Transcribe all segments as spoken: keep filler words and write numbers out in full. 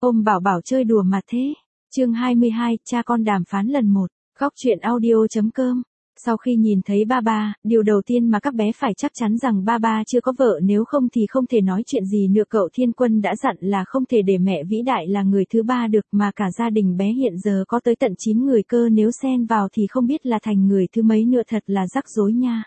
Ôm bảo bảo chơi đùa mà thế. Chương hai mươi hai, cha con đàm phán lần một. Góc truyện audio.com. Sau khi nhìn thấy ba ba, điều đầu tiên mà các bé phải chắc chắn rằng ba ba chưa có vợ, nếu không thì không thể nói chuyện gì nữa. Cậu Thiên Quân đã dặn là không thể để mẹ vĩ đại là người thứ ba được, mà cả gia đình bé hiện giờ có tới tận chín người cơ, nếu xen vào thì không biết là thành người thứ mấy nữa, thật là rắc rối nha.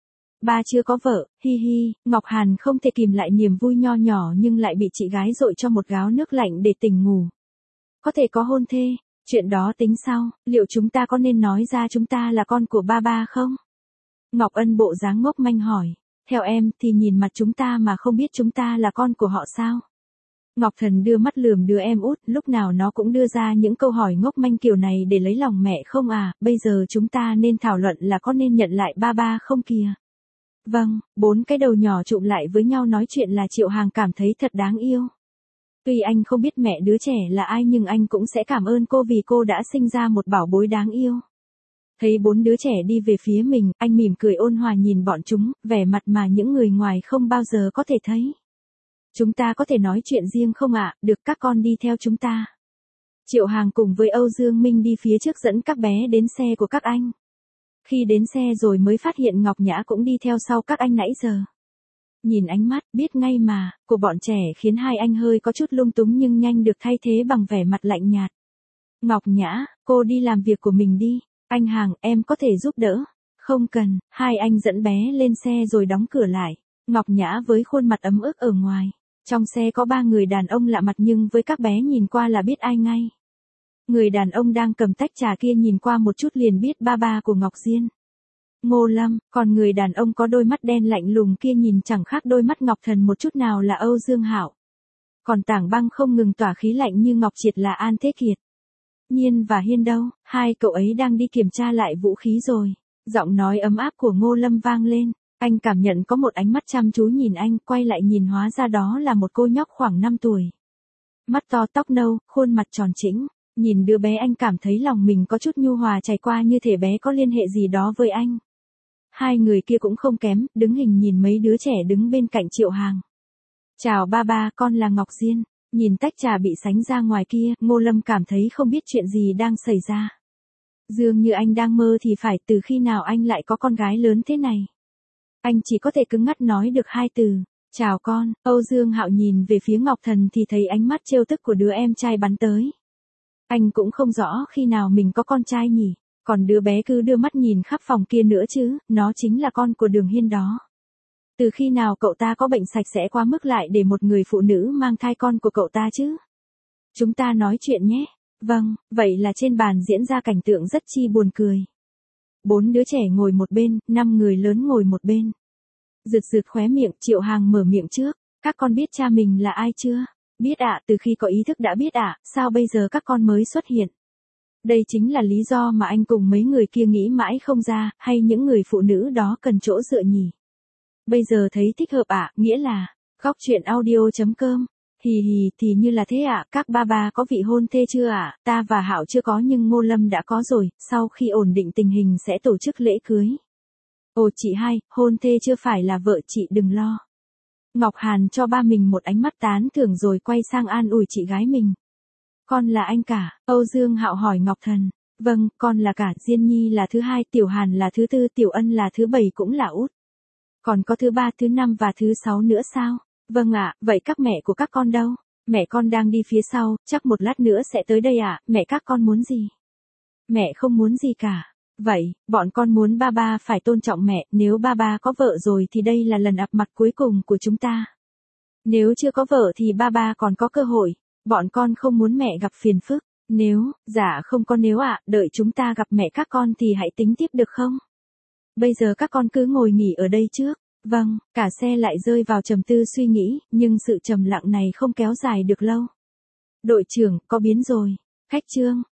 Ba chưa có vợ, hi hi. Ngọc Hàn không thể kìm lại niềm vui nho nhỏ nhưng lại bị chị gái dội cho một gáo nước lạnh để tỉnh ngủ. Có thể có hôn thê, chuyện đó tính sau, liệu chúng ta có nên nói ra chúng ta là con của ba ba không? Ngọc Ân bộ dáng ngốc manh hỏi. Theo em thì nhìn mặt chúng ta mà không biết chúng ta là con của họ sao? Ngọc Thần đưa mắt lườm đứa em út, lúc nào nó cũng đưa ra những câu hỏi ngốc manh kiểu này để lấy lòng mẹ không à? Bây giờ chúng ta nên thảo luận là có nên nhận lại ba ba không kìa. Vâng, bốn cái đầu nhỏ chụm lại với nhau nói chuyện là Triệu Hàng cảm thấy thật đáng yêu. Tuy anh không biết mẹ đứa trẻ là ai nhưng anh cũng sẽ cảm ơn cô vì cô đã sinh ra một bảo bối đáng yêu. Thấy bốn đứa trẻ đi về phía mình, anh mỉm cười ôn hòa nhìn bọn chúng, vẻ mặt mà những người ngoài không bao giờ có thể thấy. Chúng ta có thể nói chuyện riêng không ạ? Được, các con đi theo chúng ta. Triệu Hàng cùng với Âu Dương Minh đi phía trước dẫn các bé đến xe của các anh. Khi đến xe rồi mới phát hiện Ngọc Nhã cũng đi theo sau các anh nãy giờ. Nhìn ánh mắt, biết ngay mà, của bọn trẻ khiến hai anh hơi có chút lung túng nhưng nhanh được thay thế bằng vẻ mặt lạnh nhạt. Ngọc Nhã, cô đi làm việc của mình đi. Anh Hàng, em có thể giúp đỡ. Không cần, hai anh dẫn bé lên xe rồi đóng cửa lại. Ngọc Nhã với khuôn mặt ấm ức ở ngoài. Trong xe có ba người đàn ông lạ mặt nhưng với các bé nhìn qua là biết ai ngay. Người đàn ông đang cầm tách trà kia nhìn qua một chút liền biết ba ba của Ngọc Diên. Ngô Lâm, còn người đàn ông có đôi mắt đen lạnh lùng kia nhìn chẳng khác đôi mắt Ngọc Thần một chút nào là Âu Dương Hạo. Còn Tảng Băng không ngừng tỏa khí lạnh như Ngọc Triệt là An Thế Kiệt. Nhiên và Hiên đâu, hai cậu ấy đang đi kiểm tra lại vũ khí rồi. Giọng nói ấm áp của Ngô Lâm vang lên, anh cảm nhận có một ánh mắt chăm chú nhìn anh, quay lại nhìn hóa ra đó là một cô nhóc khoảng năm tuổi. Mắt to tóc nâu, khuôn mặt tròn trĩnh. Nhìn đứa bé anh cảm thấy lòng mình có chút nhu hòa chảy qua như thể bé có liên hệ gì đó với anh. Hai người kia cũng không kém, đứng hình nhìn mấy đứa trẻ đứng bên cạnh Triệu Hàng. Chào ba ba, con là Ngọc Diên. Nhìn tách trà bị sánh ra ngoài kia, Ngô Lâm cảm thấy không biết chuyện gì đang xảy ra. Dường như anh đang mơ thì phải, từ khi nào anh lại có con gái lớn thế này. Anh chỉ có thể cứng ngắt nói được hai từ, chào con. Âu Dương Hạo nhìn về phía Ngọc Thần thì thấy ánh mắt trêu tức của đứa em trai bắn tới. Anh cũng không rõ khi nào mình có con trai nhỉ, còn đứa bé cứ đưa mắt nhìn khắp phòng kia nữa chứ, nó chính là con của Đường Hiên đó. Từ khi nào cậu ta có bệnh sạch sẽ quá mức lại để một người phụ nữ mang thai con của cậu ta chứ? Chúng ta nói chuyện nhé. Vâng, vậy là trên bàn diễn ra cảnh tượng rất chi buồn cười. Bốn đứa trẻ ngồi một bên, năm người lớn ngồi một bên. Rượt rượt khóe miệng, Triệu Hàng mở miệng trước. Các con biết cha mình là ai chưa? Biết ạ, từ khi có ý thức đã biết ạ, sao bây giờ các con mới xuất hiện? Đây chính là lý do mà anh cùng mấy người kia nghĩ mãi không ra, hay những người phụ nữ đó cần chỗ dựa nhỉ? Bây giờ thấy thích hợp ạ, nghĩa là, góc truyện audio.com. Hì hì, thì như là thế ạ, các ba ba có vị hôn thê chưa ạ? Ta và Hạo chưa có nhưng Ngô Lâm đã có rồi, sau khi ổn định tình hình sẽ tổ chức lễ cưới. Ồ chị hai, hôn thê chưa phải là vợ chị đừng lo. Ngọc Hàn cho ba mình một ánh mắt tán thưởng rồi quay sang an ủi chị gái mình. Con là anh cả, Âu Dương Hạo hỏi Ngọc Thần. Vâng, con là cả, Diên Nhi là thứ hai, Tiểu Hàn là thứ tư, Tiểu Ân là thứ bảy cũng là út. Còn có thứ ba, thứ năm và thứ sáu nữa sao? Vâng ạ, vậy các mẹ của các con đâu? Mẹ con đang đi phía sau, chắc một lát nữa sẽ tới đây ạ, mẹ các con muốn gì? Mẹ không muốn gì cả. Vậy, bọn con muốn ba ba phải tôn trọng mẹ, nếu ba ba có vợ rồi thì đây là lần gặp mặt cuối cùng của chúng ta. Nếu chưa có vợ thì ba ba còn có cơ hội, bọn con không muốn mẹ gặp phiền phức. Nếu, dạ không có nếu ạ, đợi chúng ta gặp mẹ các con thì hãy tính tiếp được không? Bây giờ các con cứ ngồi nghỉ ở đây trước. Vâng, cả xe lại rơi vào trầm tư suy nghĩ, nhưng sự trầm lặng này không kéo dài được lâu. Đội trưởng, có biến rồi. Khách trương,